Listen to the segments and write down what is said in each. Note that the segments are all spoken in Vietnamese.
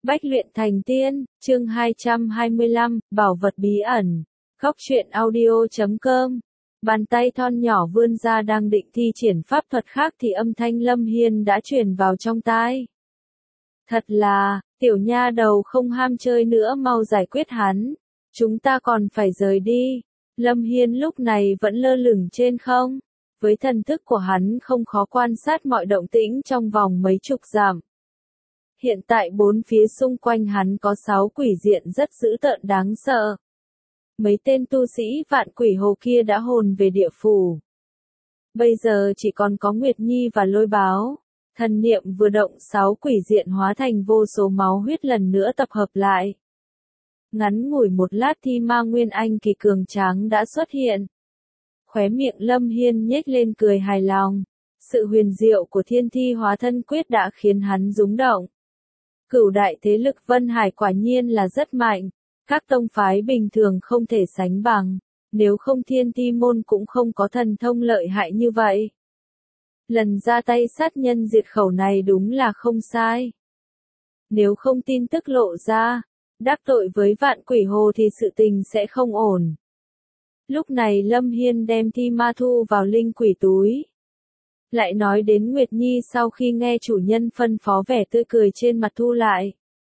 Bách luyện thành tiên, chương 225, bảo vật bí ẩn. Góc truyện audio.com. Bàn tay thon nhỏ vươn ra đang định thi triển pháp thuật khác thì âm thanh Lâm Hiên đã truyền vào trong tai. Thật là, tiểu nha đầu không ham chơi nữa, mau giải quyết hắn. Chúng ta còn phải rời đi. Lâm Hiên lúc này vẫn lơ lửng trên không. Với thần thức của hắn không khó quan sát mọi động tĩnh trong vòng mấy chục dặm. Hiện tại bốn phía xung quanh hắn có 6 quỷ diện rất dữ tợn đáng sợ. Mấy tên tu sĩ vạn quỷ hồ kia đã hồn về địa phủ. Bây giờ chỉ còn có Nguyệt Nhi và Lôi Báo. Thần niệm vừa động, 6 quỷ diện hóa thành vô số máu huyết lần nữa tập hợp lại. Ngắn ngủi một lát thì ma nguyên anh kỳ cường tráng đã xuất hiện. Khóe miệng Lâm Hiên nhếch lên cười hài lòng. Sự huyền diệu của thiên thi hóa thân quyết đã khiến hắn rúng động. Cửu đại thế lực Vân Hải quả nhiên là rất mạnh, các tông phái bình thường không thể sánh bằng, nếu không thiên thi môn cũng không có thần thông lợi hại như vậy. Lần ra tay sát nhân diệt khẩu này đúng là không sai. Nếu không tin tức lộ ra, đắc tội với vạn quỷ hồ thì sự tình sẽ không ổn. Lúc này Lâm Hiên đem thi ma thu vào linh quỷ túi. Lại nói đến Nguyệt Nhi sau khi nghe chủ nhân phân phó, vẻ tươi cười trên mặt thu lại.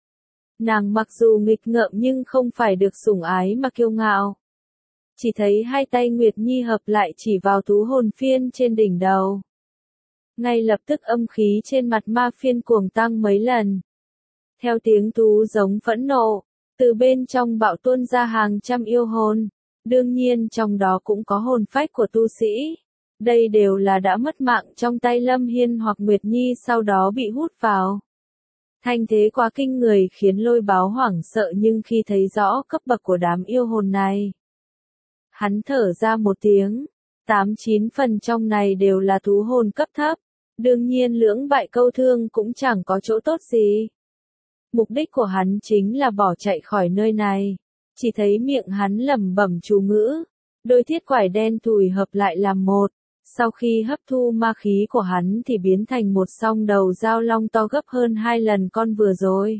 Nàng mặc dù nghịch ngợm nhưng không phải được sủng ái mà kiêu ngạo. Chỉ thấy hai tay Nguyệt Nhi hợp lại chỉ vào thú hồn phiên trên đỉnh đầu. Ngay lập tức âm khí trên mặt ma phiên cuồng tăng mấy lần. Theo tiếng thú giống phẫn nộ, từ bên trong bạo tuôn ra hàng trăm yêu hồn. Đương nhiên trong đó cũng có hồn phách của tu sĩ. Đây đều là đã mất mạng trong tay Lâm Hiên hoặc Nguyệt Nhi sau đó bị hút vào. Thanh thế quá kinh người khiến Lôi Báo hoảng sợ, nhưng khi thấy rõ cấp bậc của đám yêu hồn này, hắn thở ra một tiếng. 8-9 phần trong này đều là thú hồn cấp thấp. Đương nhiên lưỡng bại câu thương cũng chẳng có chỗ tốt gì. Mục đích của hắn chính là bỏ chạy khỏi nơi này. Chỉ thấy miệng hắn lẩm bẩm chú ngữ. Đôi thiết quải đen thùi hợp lại làm một. Sau khi hấp thu ma khí của hắn thì biến thành một song đầu dao long to gấp hơn 2 lần con vừa rồi.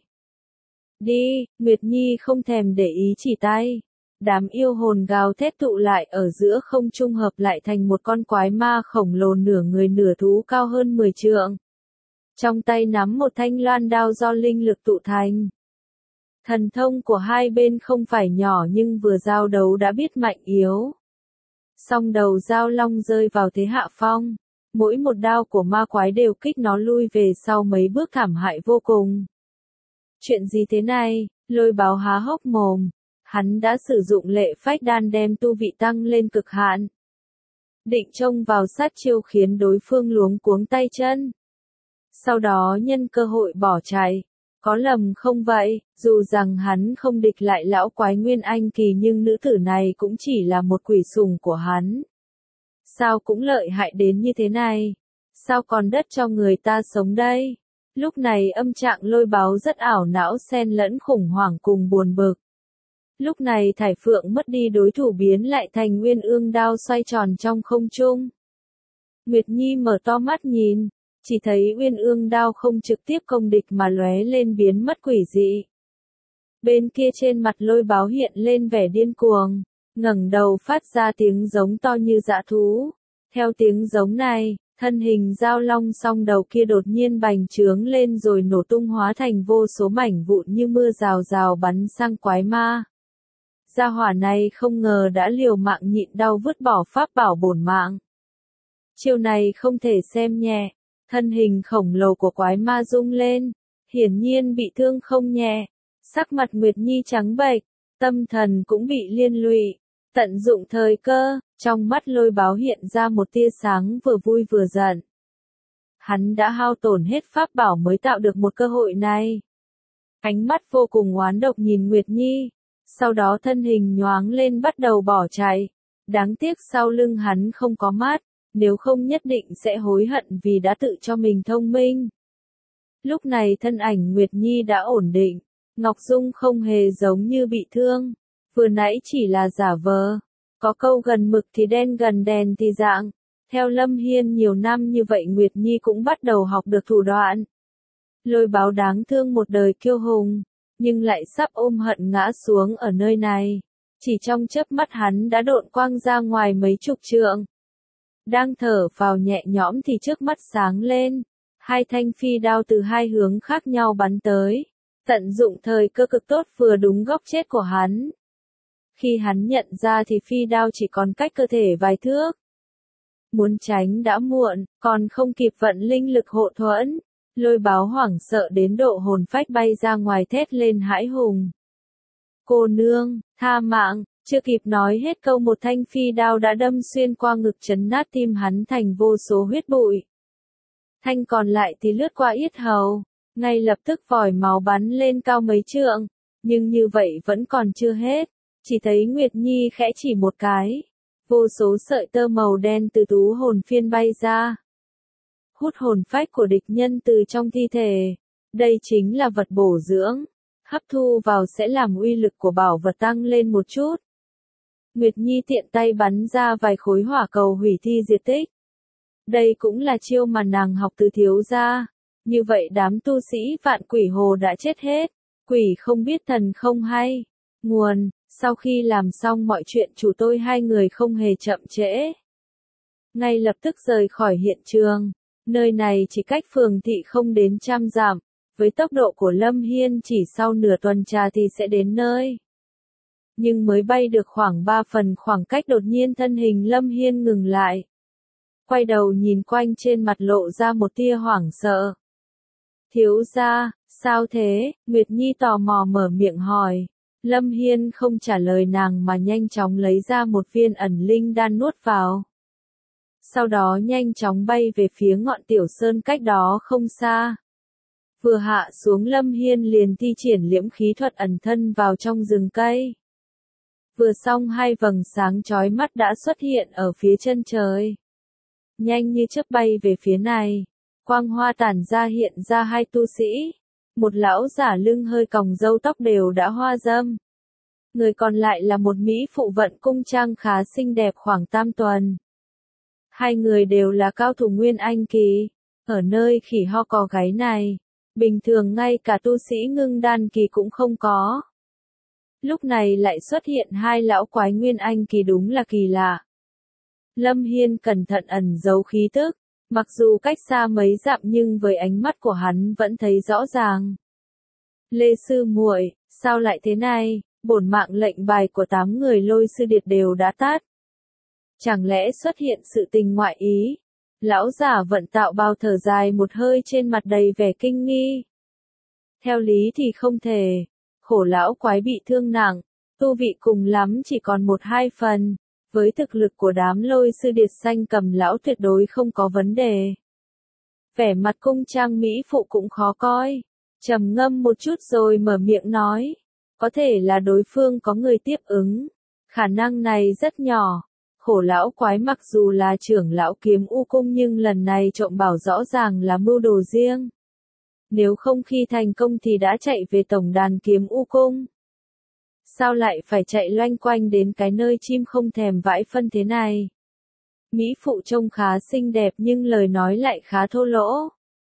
Đi, Nguyệt Nhi không thèm để ý chỉ tay. Đám yêu hồn gào thét tụ lại ở giữa không trung hợp lại thành một con quái ma khổng lồ nửa người nửa thú cao hơn 10 trượng. Trong tay nắm một thanh loan đao do linh lực tụ thành. Thần thông của hai bên không phải nhỏ nhưng vừa giao đấu đã biết mạnh yếu. Song đầu dao long rơi vào thế hạ phong. Mỗi một đao của ma quái đều kích nó lui về sau mấy bước, thảm hại vô cùng. Chuyện gì thế này? Lôi Báo há hốc mồm. Hắn đã sử dụng lệ phách đan đem tu vị tăng lên cực hạn. Định trông vào sát chiêu khiến đối phương luống cuống tay chân. Sau đó nhân cơ hội bỏ chạy. Có lầm không vậy, dù rằng hắn không địch lại lão quái Nguyên Anh kỳ nhưng nữ tử này cũng chỉ là một quỷ sủng của hắn. Sao cũng lợi hại đến như thế này? Sao còn đất cho người ta sống đây? Lúc này âm trạng Lôi Báo rất ảo não, xen lẫn khủng hoảng cùng buồn bực. Lúc này Thải Phượng mất đi đối thủ biến lại thành Nguyên Ương đao xoay tròn trong không trung. Nguyệt Nhi mở to mắt nhìn. Chỉ thấy Uyên Ương đao không trực tiếp công địch mà lóe lên biến mất quỷ dị. Bên kia trên mặt Lôi Báo hiện lên vẻ điên cuồng, ngẩng đầu phát ra tiếng giống to như dã thú. Theo tiếng giống này, thân hình dao long song đầu kia đột nhiên bành trướng lên rồi nổ tung hóa thành vô số mảnh vụn như mưa rào rào bắn sang quái ma. Gia hỏa này không ngờ đã liều mạng nhịn đau vứt bỏ pháp bảo bổn mạng. Chiêu này không thể xem nhẹ. Thân hình khổng lồ của quái ma rung lên, hiển nhiên bị thương không nhẹ. Sắc mặt Nguyệt Nhi trắng bệch, tâm thần cũng bị liên lụy. Tận dụng thời cơ, trong mắt Lôi Báo hiện ra một tia sáng vừa vui vừa giận. Hắn đã hao tổn hết pháp bảo mới tạo được một cơ hội này. Ánh mắt vô cùng oán độc nhìn Nguyệt Nhi, sau đó thân hình nhoáng lên bắt đầu bỏ chạy. Đáng tiếc sau lưng hắn không có mắt. Nếu không nhất định sẽ hối hận vì đã tự cho mình thông minh. Lúc này thân ảnh Nguyệt Nhi đã ổn định. Ngọc Dung không hề giống như bị thương. Vừa nãy chỉ là giả vờ. Có câu gần mực thì đen gần đèn thì dạng. Theo Lâm Hiên nhiều năm như vậy Nguyệt Nhi cũng bắt đầu học được thủ đoạn. Lôi Báo đáng thương một đời kiêu hùng, nhưng lại sắp ôm hận ngã xuống ở nơi này. Chỉ trong chớp mắt hắn đã độn quang ra ngoài mấy chục trượng. Đang thở phào nhẹ nhõm thì trước mắt sáng lên. Hai thanh phi đao từ hai hướng khác nhau bắn tới. Tận dụng thời cơ cực tốt vừa đúng góc chết của hắn. Khi hắn nhận ra thì phi đao chỉ còn cách cơ thể vài thước. Muốn tránh đã muộn, còn không kịp vận linh lực hộ thuẫn. Lôi Báo hoảng sợ đến độ hồn phách bay ra ngoài thét lên hãi hùng. Cô nương, tha mạng, chưa kịp nói hết câu một thanh phi đao đã đâm xuyên qua ngực chấn nát tim hắn thành vô số huyết bụi. Thanh còn lại thì lướt qua yết hầu, ngay lập tức vòi máu bắn lên cao mấy trượng, nhưng như vậy vẫn còn chưa hết, chỉ thấy Nguyệt Nhi khẽ chỉ một cái, vô số sợi tơ màu đen từ tú hồn phiên bay ra. Hút hồn phách của địch nhân từ trong thi thể, đây chính là vật bổ dưỡng, hấp thu vào sẽ làm uy lực của bảo vật tăng lên một chút. Nguyệt Nhi tiện tay bắn ra vài khối hỏa cầu hủy thi diệt tích. Đây cũng là chiêu mà nàng học từ thiếu gia. Như vậy đám tu sĩ Vạn Quỷ Hồ đã chết hết. Quỷ không biết thần không hay. Nguồn, sau khi làm xong mọi chuyện chủ tôi hai người không hề chậm trễ. Ngay lập tức rời khỏi hiện trường. Nơi này chỉ cách phường thị không đến 100 dặm. Với tốc độ của Lâm Hiên chỉ sau nửa tuần trà thì sẽ đến nơi. Nhưng mới bay được khoảng 3 phần khoảng cách đột nhiên thân hình Lâm Hiên ngừng lại. Quay đầu nhìn quanh trên mặt lộ ra một tia hoảng sợ. Thiếu gia, sao thế? Nguyệt Nhi tò mò mở miệng hỏi. Lâm Hiên không trả lời nàng mà nhanh chóng lấy ra một viên ẩn linh đan nuốt vào. Sau đó nhanh chóng bay về phía ngọn tiểu sơn cách đó không xa. Vừa hạ xuống Lâm Hiên liền thi triển liễm khí thuật ẩn thân vào trong rừng cây. Vừa xong hai vầng sáng chói mắt đã xuất hiện ở phía chân trời. Nhanh như chớp bay về phía này. Quang hoa tản ra hiện ra hai tu sĩ. Một lão giả lưng hơi còng râu tóc đều đã hoa râm. Người còn lại là một mỹ phụ vận cung trang khá xinh đẹp khoảng tam tuần. Hai người đều là cao thủ Nguyên Anh kỳ. Ở nơi khỉ ho có gáy này, bình thường ngay cả tu sĩ ngưng đan kỳ cũng không có. Lúc này lại xuất hiện hai lão quái Nguyên Anh kỳ đúng là kỳ lạ. Lâm Hiên cẩn thận ẩn giấu khí tức, mặc dù cách xa mấy dặm nhưng với ánh mắt của hắn vẫn thấy rõ ràng. Lê sư muội, sao lại thế này? Bổn mạng lệnh bài của 8 người Lôi Sư Điệt đều đã tát. Chẳng lẽ xuất hiện sự tình ngoại ý? Lão giả Vận Tạo bao thở dài một hơi trên mặt đầy vẻ kinh nghi. Theo lý thì không thể. Khổ lão quái bị thương nặng, tu vị cùng lắm chỉ còn 1-2 phần. Với thực lực của đám Lôi Sư Điệt xanh cầm lão tuyệt đối không có vấn đề. Vẻ mặt cung trang mỹ phụ cũng khó coi. Trầm ngâm một chút rồi mở miệng nói. Có thể là đối phương có người tiếp ứng. Khả năng này rất nhỏ. Khổ lão quái mặc dù là trưởng lão Kiếm U Cung nhưng lần này trộm bảo rõ ràng là mưu đồ riêng. Nếu không khi thành công thì đã chạy về tổng đàn Kiếm U Cung. Sao lại phải chạy loanh quanh đến cái nơi chim không thèm vãi phân thế này? Mỹ phụ trông khá xinh đẹp nhưng lời nói lại khá thô lỗ.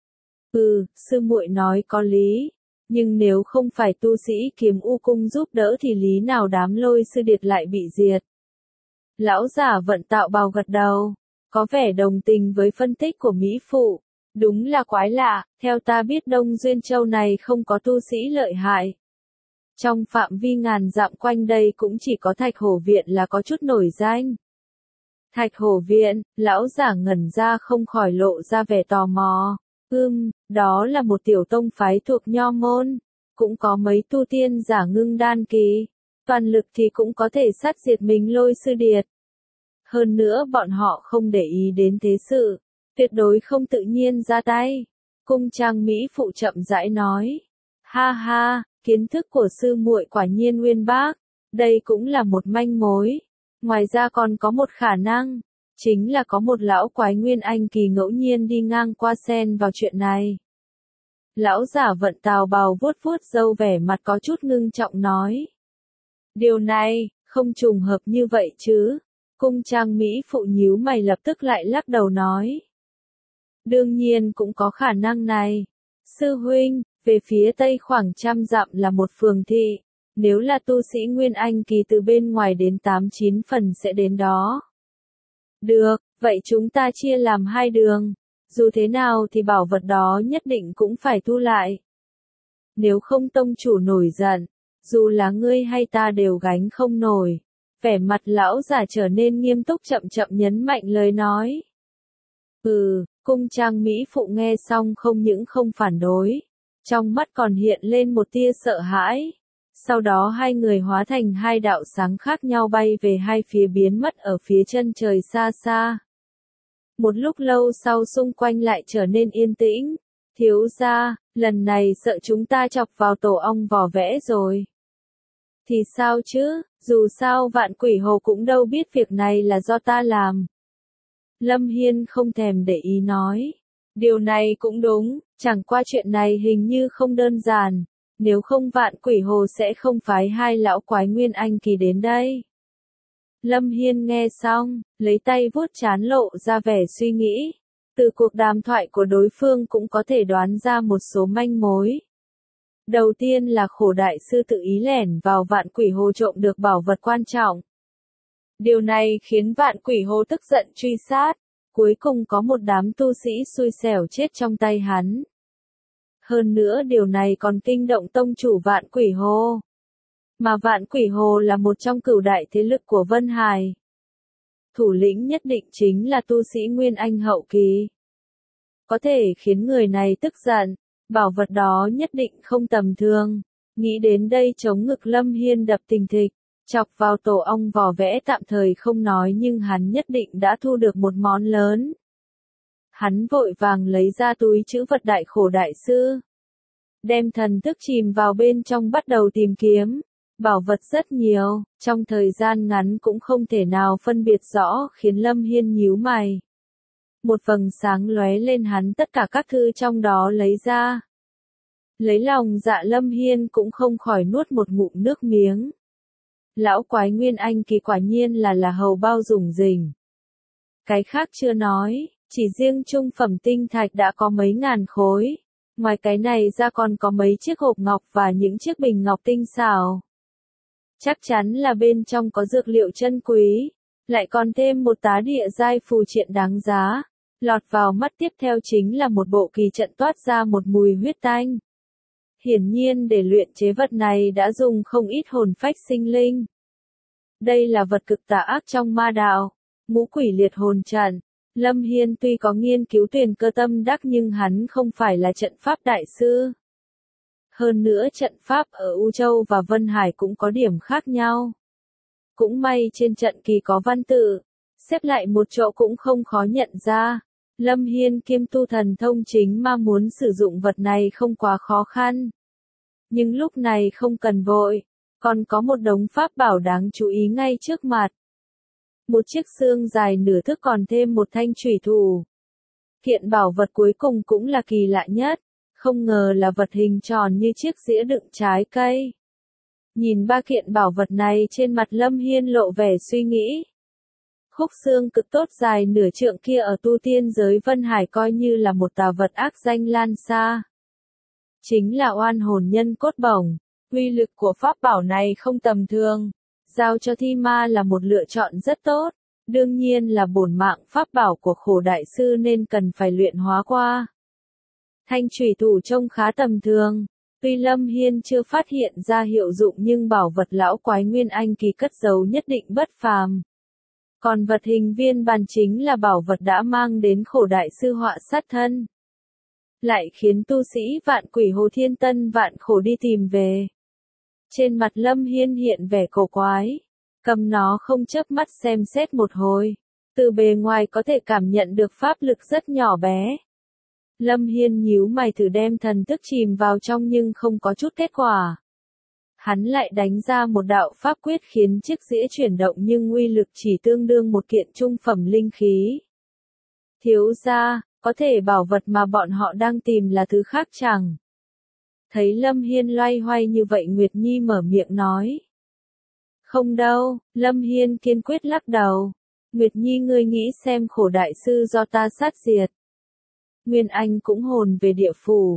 Sư muội nói có lý. Nhưng nếu không phải tu sĩ Kiếm U Cung giúp đỡ thì lý nào đám Lôi Sư Điệt lại bị diệt. Lão giả Vận Tạo bào gật đầu, có vẻ đồng tình với phân tích của Mỹ phụ. Đúng là quái lạ, theo ta biết Đông Duyên Châu này không có tu sĩ lợi hại. Trong phạm vi ngàn dặm quanh đây cũng chỉ có Thạch Hổ Viện là có chút nổi danh. Thạch Hổ Viện, lão giả ngẩn ra không khỏi lộ ra vẻ tò mò. Đó là một tiểu tông phái thuộc Nho môn, cũng có mấy tu tiên giả ngưng đan kỳ, toàn lực thì cũng có thể sát diệt mình Lôi Sư Điệt. Hơn nữa bọn họ không để ý đến thế sự, tuyệt đối không tự nhiên ra tay. Cung trang mỹ phụ chậm rãi nói, ha ha, kiến thức của sư muội quả nhiên uyên bác, đây cũng là một manh mối. Ngoài ra còn có một khả năng, chính là có một lão quái Nguyên Anh kỳ ngẫu nhiên đi ngang qua xen vào chuyện này. Lão giả Vận Tào bào vuốt vuốt râu vẻ mặt có chút ngưng trọng nói. Điều này, không trùng hợp như vậy chứ. Cung trang mỹ phụ nhíu mày lập tức lại lắc đầu nói. Đương nhiên cũng có khả năng này. Sư huynh, về phía tây khoảng 100 dặm là một phường thị. Nếu là tu sĩ Nguyên Anh kỳ từ bên ngoài đến 8-9 phần sẽ đến đó. Được, vậy chúng ta chia làm 2 đường. Dù thế nào thì bảo vật đó nhất định cũng phải thu lại. Nếu không tông chủ nổi giận, dù là ngươi hay ta đều gánh không nổi. Vẻ mặt lão giả trở nên nghiêm túc chậm chậm nhấn mạnh lời nói. Cung trang mỹ phụ nghe xong không những không phản đối. Trong mắt còn hiện lên một tia sợ hãi. Sau đó hai người hóa thành hai đạo sáng khác nhau bay về hai phía biến mất ở phía chân trời xa xa. Một lúc lâu sau xung quanh lại trở nên yên tĩnh. Thiếu gia, lần này sợ chúng ta chọc vào tổ ong vò vẽ rồi. Thì sao chứ, dù sao Vạn Quỷ Hồ cũng đâu biết việc này là do ta làm. Lâm Hiên không thèm để ý nói. Điều này cũng đúng, chẳng qua chuyện này hình như không đơn giản. Nếu không Vạn Quỷ Hồ sẽ không phái hai lão quái Nguyên Anh kỳ đến đây. Lâm Hiên nghe xong, lấy tay vuốt trán lộ ra vẻ suy nghĩ. Từ cuộc đàm thoại của đối phương cũng có thể đoán ra một số manh mối. Đầu tiên là Khổ đại sư tự ý lẻn vào Vạn Quỷ Hồ trộm được bảo vật quan trọng. Điều này khiến Vạn Quỷ Hồ tức giận truy sát. Cuối cùng có một đám tu sĩ xui xẻo chết trong tay hắn. Hơn nữa điều này còn kinh động tông chủ Vạn Quỷ Hồ. Mà Vạn Quỷ Hồ là một trong cửu đại thế lực của Vân Hải. Thủ lĩnh nhất định chính là tu sĩ Nguyên Anh hậu kỳ. Có thể khiến người này tức giận, bảo vật đó nhất định không tầm thường. Nghĩ đến đây chống ngực Lâm Hiên đập thình thịch, chọc vào tổ ong vò vẽ tạm thời không nói nhưng hắn nhất định đã thu được một món lớn. Hắn vội vàng lấy ra túi trữ vật đại Khổ đại sư. Đem thần thức chìm vào bên trong bắt đầu tìm kiếm. Bảo vật rất nhiều, trong thời gian ngắn cũng không thể nào phân biệt rõ khiến Lâm Hiên nhíu mày. Một vầng sáng lóe lên hắn tất cả các thư trong đó lấy ra. Lấy lòng dạ Lâm Hiên cũng không khỏi nuốt một ngụm nước miếng. Lão quái Nguyên Anh kỳ quả nhiên là hầu bao rủng rỉnh. Cái khác chưa nói, chỉ riêng trung phẩm tinh thạch đã có mấy ngàn khối. Ngoài cái này ra còn có mấy chiếc hộp ngọc và những chiếc bình ngọc tinh xảo. Chắc chắn là bên trong có dược liệu chân quý, lại còn thêm một tá địa giai phù triện đáng giá. Lọt vào mắt tiếp theo chính là một bộ kỳ trận toát ra một mùi huyết tanh. Hiển nhiên để luyện chế vật này đã dùng không ít hồn phách sinh linh. Đây là vật cực tà ác trong ma đạo, ngũ quỷ liệt hồn trận. Lâm Hiên tuy có nghiên cứu Tuyền Cơ Tâm Đắc nhưng hắn không phải là trận pháp đại sư. Hơn nữa trận pháp ở U Châu và Vân Hải cũng có điểm khác nhau. Cũng may trên trận kỳ có văn tự, xếp lại một chỗ cũng không khó nhận ra. Lâm Hiên kiêm tu thần thông chính mà muốn sử dụng vật này không quá khó khăn. Nhưng lúc này không cần vội, còn có một đống pháp bảo đáng chú ý ngay trước mặt. Một chiếc xương dài nửa thước còn thêm một thanh chủy thủ. Kiện bảo vật cuối cùng cũng là kỳ lạ nhất. Không ngờ là vật hình tròn như chiếc dĩa đựng trái cây. Nhìn ba kiện bảo vật này trên mặt Lâm Hiên lộ vẻ suy nghĩ. Khúc xương cực tốt dài nửa trượng kia ở tu tiên giới Vân Hải coi như là một tà vật ác danh lan xa. Chính là oan hồn nhân cốt bổng. Uy lực của pháp bảo này không tầm thường. Giao cho thi ma là một lựa chọn rất tốt. Đương nhiên là bổn mạng pháp bảo của Khổ đại sư nên cần phải luyện hóa qua. Thanh chủy thủ trông khá tầm thường. Tuy Lâm Hiên chưa phát hiện ra hiệu dụng nhưng bảo vật lão quái Nguyên Anh kỳ cất giấu nhất định bất phàm. Còn vật hình viên bàn chính là bảo vật đã mang đến Khổ đại sư họa sát thân. Lại khiến tu sĩ Vạn Quỷ Hồ thiên tân vạn khổ đi tìm về. Trên mặt Lâm Hiên hiện vẻ cổ quái. Cầm nó không chớp mắt xem xét một hồi. Từ bề ngoài có thể cảm nhận được pháp lực rất nhỏ bé. Lâm Hiên nhíu mày thử đem thần thức chìm vào trong nhưng không có chút kết quả. Hắn lại đánh ra một đạo pháp quyết khiến chiếc dĩa chuyển động nhưng uy lực chỉ tương đương một kiện trung phẩm linh khí. Thiếu gia, có thể bảo vật mà bọn họ đang tìm là thứ khác chẳng? Thấy Lâm Hiên loay hoay như vậy Nguyệt Nhi mở miệng nói. Không đâu, Lâm Hiên kiên quyết lắc đầu. Nguyệt Nhi ngươi nghĩ xem Khổ đại sư do ta sát diệt. Nguyên Anh cũng hồn về địa phủ.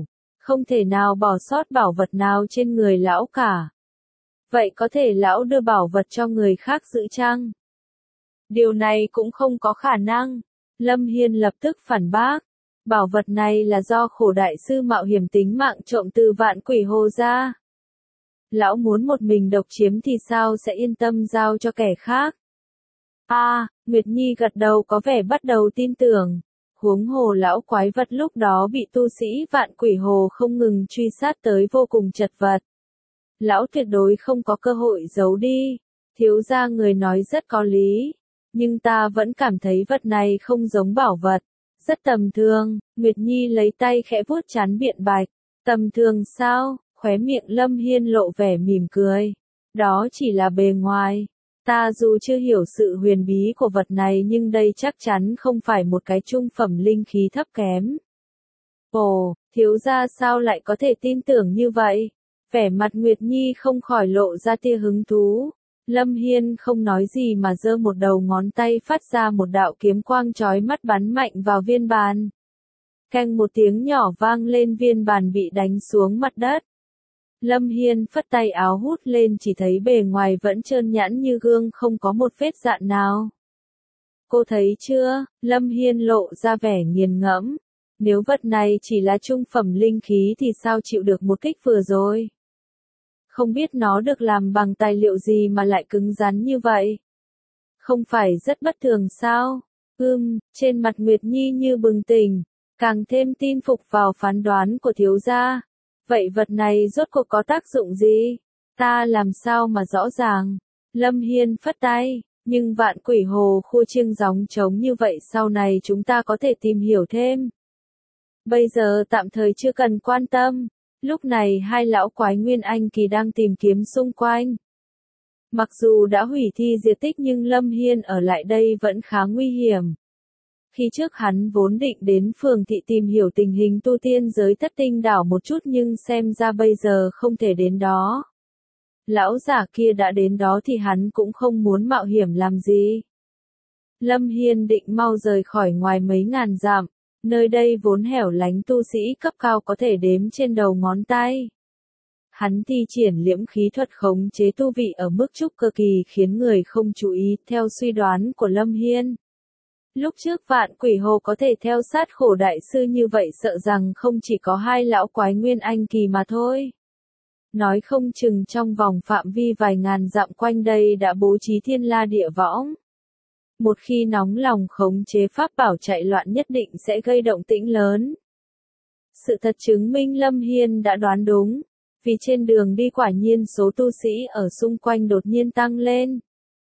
Không thể nào bỏ sót bảo vật nào trên người lão cả. Vậy có thể lão đưa bảo vật cho người khác giữ chăng? Điều này cũng không có khả năng. Lâm Hiên lập tức phản bác. Bảo vật này là do khổ đại sư mạo hiểm tính mạng trộm từ Vạn Quỷ Hồ ra. Lão muốn một mình độc chiếm thì sao sẽ yên tâm giao cho kẻ khác? Nguyệt Nhi gật đầu có vẻ bắt đầu tin tưởng. Huống hồ lão quái vật lúc đó bị tu sĩ Vạn Quỷ Hồ không ngừng truy sát tới vô cùng chật vật. Lão tuyệt đối không có cơ hội giấu đi. Thiếu gia người nói rất có lý. Nhưng ta vẫn cảm thấy vật này không giống bảo vật. Rất tầm thường. Nguyệt Nhi lấy tay khẽ vuốt trán biện bạch. Tầm thường sao? Khóe miệng Lâm Hiên lộ vẻ mỉm cười. Đó chỉ là bề ngoài. Ta dù chưa hiểu sự huyền bí của vật này nhưng đây chắc chắn không phải một cái trung phẩm linh khí thấp kém. Ồ, thiếu gia sao lại có thể tin tưởng như vậy? Vẻ mặt Nguyệt Nhi không khỏi lộ ra tia hứng thú. Lâm Hiên không nói gì mà giơ một đầu ngón tay phát ra một đạo kiếm quang chói mắt bắn mạnh vào viên bàn. Keng một tiếng nhỏ vang lên, viên bàn bị đánh xuống mặt đất. Lâm Hiên phất tay áo hút lên, chỉ thấy bề ngoài vẫn trơn nhẵn như gương, không có một vết dạn nào. Cô thấy chưa? Lâm Hiên lộ ra vẻ nghiền ngẫm. Nếu vật này chỉ là trung phẩm linh khí thì sao chịu được một kích vừa rồi? Không biết nó được làm bằng tài liệu gì mà lại cứng rắn như vậy? Không phải rất bất thường sao? Trên mặt Nguyệt Nhi như bừng tỉnh, càng thêm tin phục vào phán đoán của thiếu gia. Vậy vật này rốt cuộc có tác dụng gì? Ta làm sao mà rõ ràng? Lâm Hiên phất tay, nhưng Vạn Quỷ Hồ khu chiêng gióng trống như vậy sau này chúng ta có thể tìm hiểu thêm. Bây giờ tạm thời chưa cần quan tâm. Lúc này hai lão quái Nguyên Anh kỳ đang tìm kiếm xung quanh. Mặc dù đã hủy thi diệt tích nhưng Lâm Hiên ở lại đây vẫn khá nguy hiểm. Khi trước hắn vốn định đến phường thị tìm hiểu tình hình tu tiên giới Thất Tinh đảo một chút nhưng xem ra bây giờ không thể đến đó. Lão giả kia đã đến đó thì hắn cũng không muốn mạo hiểm làm gì. Lâm Hiên định mau rời khỏi ngoài mấy ngàn dặm, nơi đây vốn hẻo lánh, tu sĩ cấp cao có thể đếm trên đầu ngón tay. Hắn thi triển liễm khí thuật khống chế tu vị ở mức trúc cơ kỳ khiến người không chú ý, theo suy đoán của Lâm Hiên. Lúc trước Vạn Quỷ Hồ có thể theo sát khổ đại sư như vậy sợ rằng không chỉ có hai lão quái Nguyên Anh kỳ mà thôi. Nói không chừng trong vòng phạm vi vài ngàn dặm quanh đây đã bố trí thiên la địa võng. Một khi nóng lòng khống chế pháp bảo chạy loạn nhất định sẽ gây động tĩnh lớn. Sự thật chứng minh Lâm Hiên đã đoán đúng, vì trên đường đi quả nhiên số tu sĩ ở xung quanh đột nhiên tăng lên.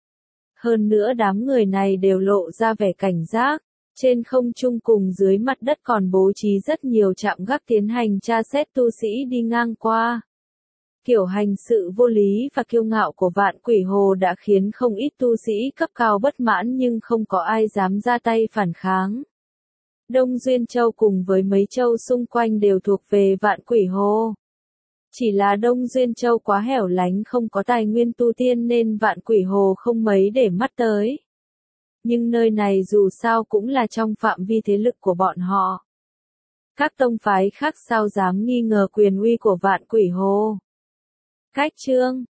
Hơn nữa đám người này đều lộ ra vẻ cảnh giác, trên không trung cùng dưới mặt đất còn bố trí rất nhiều trạm gác tiến hành tra xét tu sĩ đi ngang qua. Kiểu hành sự vô lý và kiêu ngạo của Vạn Quỷ Hồ đã khiến không ít tu sĩ cấp cao bất mãn nhưng không có ai dám ra tay phản kháng. Đông Duyên Châu cùng với mấy châu xung quanh đều thuộc về Vạn Quỷ Hồ. Chỉ là Đông Duyên Châu quá hẻo lánh không có tài nguyên tu tiên nên Vạn Quỷ Hồ không mấy để mắt tới. Nhưng nơi này dù sao cũng là trong phạm vi thế lực của bọn họ. Các tông phái khác sao dám nghi ngờ quyền uy của Vạn Quỷ Hồ. Cách chương